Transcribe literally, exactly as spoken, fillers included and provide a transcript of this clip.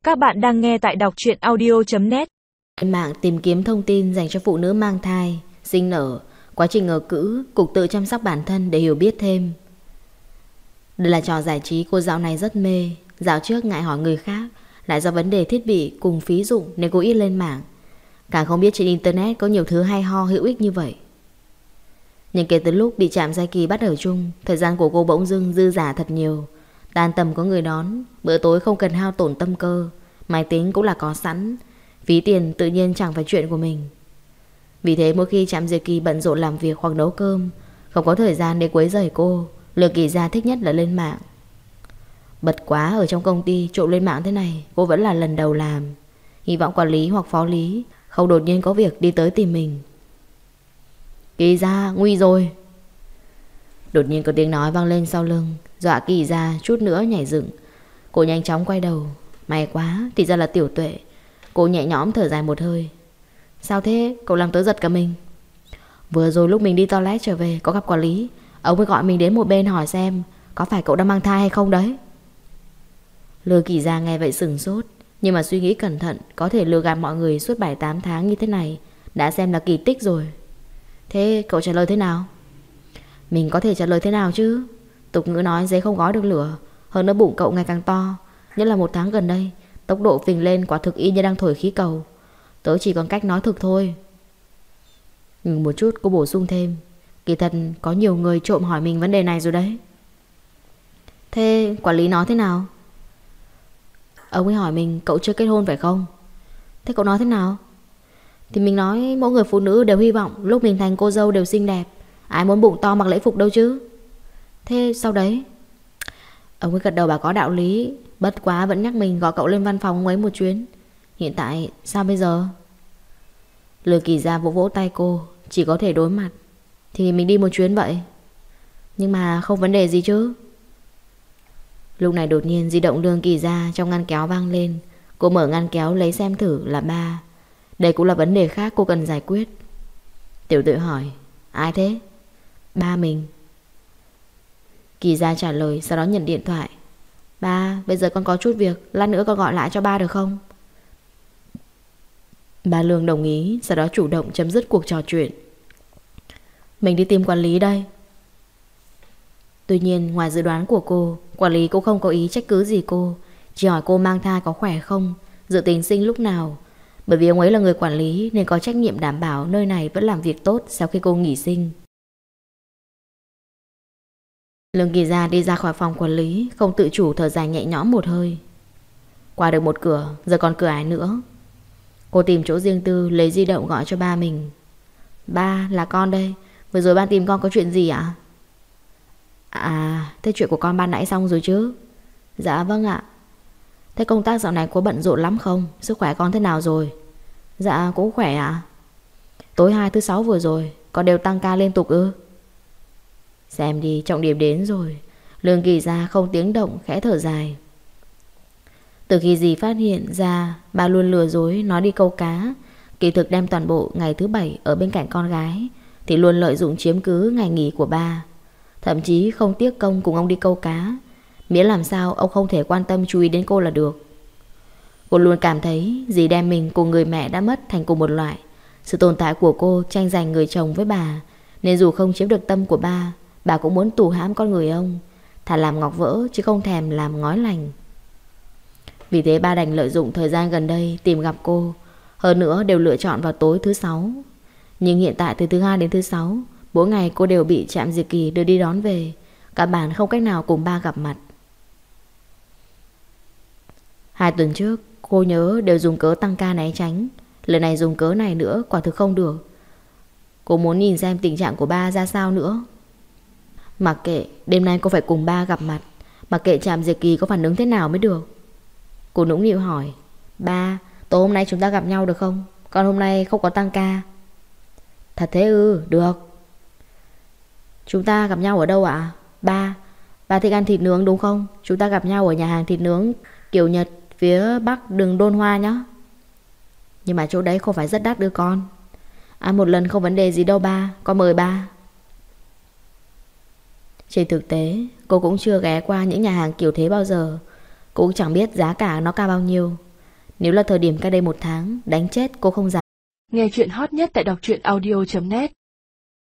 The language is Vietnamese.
Các bạn đang nghe tại đọc truyện audio chấm net. Mạng tìm kiếm thông tin dành cho phụ nữ mang thai, sinh nở, quá trình ở cữ, cục tự chăm sóc bản thân để hiểu biết thêm. Đây là trò giải trí cô dạo này rất mê. Dạo trước ngại hỏi người khác, lại do vấn đề thiết bị cùng phí dụng nên cô ít lên mạng. Càng không biết trên internet có nhiều thứ hay ho hữu ích như vậy. Nhưng kể từ lúc bị Trạm Giai Kỳ bắt ở chung, thời gian của cô bỗng dưng dư dả thật nhiều. Tan tầm có người đón, bữa tối không cần hao tổn tâm cơ, máy tính cũng là có sẵn, phí tiền tự nhiên chẳng phải chuyện của mình. Vì thế mỗi khi Trạm Giai Kỳ bận rộn làm việc hoặc nấu cơm, không có thời gian để quấy rầy cô, Lương Kỳ Gia thích nhất là lên mạng. Bật quá ở trong công ty trộn lên mạng thế này, cô vẫn là lần đầu làm. Hy vọng quản lý hoặc phó lý không đột nhiên có việc đi tới tìm mình. Kỳ Gia, nguy rồi. Đột nhiên có tiếng nói vang lên sau lưng, dọa Kỳ Gia chút nữa nhảy dựng. Cô nhanh chóng quay đầu. May quá, thì ra là Tiểu Tuệ. Cô nhẹ nhõm thở dài một hơi. Sao thế, cậu làm tớ giật cả mình. Vừa rồi lúc mình đi toilet trở về có gặp quản lý, ông ấy gọi mình đến một bên hỏi xem có phải cậu đang mang thai hay không đấy. Lương Kỳ Gia nghe vậy sửng sốt, nhưng mà suy nghĩ cẩn thận, có thể lừa gạt mọi người suốt bảy tám tháng như thế này đã xem là kỳ tích rồi. Thế cậu trả lời thế nào? Mình có thể trả lời thế nào chứ? Tục ngữ nói giấy không gói được lửa. Hơn nữa bụng cậu ngày càng to, nhất là một tháng gần đây, tốc độ phình lên quả thực y như đang thổi khí cầu. Tớ chỉ còn cách nói thực thôi. Ngừng một chút cô bổ sung thêm, kỳ thật có nhiều người trộm hỏi mình vấn đề này rồi đấy. Thế quản lý nói thế nào? Ông ấy hỏi mình cậu chưa kết hôn phải không? Thế cậu nói thế nào? Thì mình nói mỗi người phụ nữ đều hy vọng lúc mình thành cô dâu đều xinh đẹp. Ai muốn bụng to mặc lễ phục đâu chứ. Thế sau đấy? Ông ấy gật đầu bảo có đạo lý, bất quá vẫn nhắc mình gọi cậu lên văn phòng ấy một chuyến. Hiện tại sao bây giờ? Lương Kỳ Gia vỗ vỗ tay cô, chỉ có thể đối mặt. Thì mình đi một chuyến vậy. Nhưng mà không vấn đề gì chứ? Lúc này đột nhiên di động Lương Kỳ Gia trong ngăn kéo vang lên. Cô mở ngăn kéo lấy xem thử là ba. Đây cũng là vấn đề khác cô cần giải quyết. Tiểu Tuệ hỏi, ai thế? Ba mình. Kỳ Gia trả lời, sau đó nhận điện thoại. Ba, bây giờ con có chút việc, lát nữa con gọi lại cho ba được không? Ba Lương đồng ý, sau đó chủ động chấm dứt cuộc trò chuyện. Mình đi tìm quản lý đây. Tuy nhiên ngoài dự đoán của cô, quản lý cũng không có ý trách cứ gì cô, chỉ hỏi cô mang thai có khỏe không, dự tính sinh lúc nào. Bởi vì ông ấy là người quản lý nên có trách nhiệm đảm bảo nơi này vẫn làm việc tốt sau khi cô nghỉ sinh. Lương Kỳ Gia đi ra khỏi phòng quản lý, không tự chủ thở dài nhẹ nhõm một hơi. Qua được một cửa, giờ còn cửa ải nữa. Cô tìm chỗ riêng tư, lấy di động gọi cho ba mình. Ba, là con đây. Vừa rồi ba tìm con có chuyện gì ạ? À, thế chuyện của con ban nãy xong rồi chứ? Dạ vâng ạ. Thế công tác dạo này có bận rộn lắm không? Sức khỏe con thế nào rồi? Dạ cũng khỏe ạ. Tối hai thứ sáu vừa rồi con đều tăng ca liên tục ư? Xem đi, trọng điểm đến rồi. Lương Kỳ Gia không tiếng động khẽ thở dài. Từ khi dì phát hiện ra ba luôn lừa dối nói đi câu cá, kỳ thực đem toàn bộ ngày thứ bảy ở bên cạnh con gái, thì luôn lợi dụng chiếm cứ ngày nghỉ của ba. Thậm chí không tiếc công cùng ông đi câu cá, miễn làm sao ông không thể quan tâm chú ý đến cô là được. Cô luôn cảm thấy dì đem mình cùng người mẹ đã mất thành cùng một loại. Sự tồn tại của cô tranh giành người chồng với bà, nên dù không chiếm được tâm của ba, bà cũng muốn tù hãm con người ông, thà làm ngọc vỡ chứ không thèm làm ngói lành. Vì thế ba đành lợi dụng thời gian gần đây tìm gặp cô, hơn nữa đều lựa chọn vào tối thứ sáu. Nhưng hiện tại từ thứ hai đến thứ sáu, mỗi ngày cô đều bị Trạm Diệt Kỳ đưa đi đón về, cả bản không cách nào cùng ba gặp mặt. Hai tuần trước cô nhớ đều dùng cớ tăng ca né tránh, lần này dùng cớ này nữa quả thực không được. Cô muốn nhìn xem tình trạng của ba ra sao nữa. Mặc kệ đêm nay cô phải cùng ba gặp mặt, mặc kệ Trạm Diệt Kỳ có phản ứng thế nào mới được. Cô nũng nịu hỏi, ba, tối hôm nay chúng ta gặp nhau được không? Con hôm nay không có tăng ca. Thật thế ư? Được. Chúng ta gặp nhau ở đâu ạ? À? Ba, ba thích ăn thịt nướng đúng không? Chúng ta gặp nhau ở nhà hàng thịt nướng kiểu Nhật phía bắc đường Đôn Hoa nhé. Nhưng mà chỗ đấy không phải rất đắt đưa con. Ăn một lần không vấn đề gì đâu ba, con mời ba. Trên thực tế cô cũng chưa ghé qua những nhà hàng kiểu thế bao giờ, cũng chẳng biết giá cả nó cao bao nhiêu. Nếu là thời điểm cách đây một tháng, đánh chết cô không dám. Nghe chuyện hot nhất tại đọc truyện audio chấm net.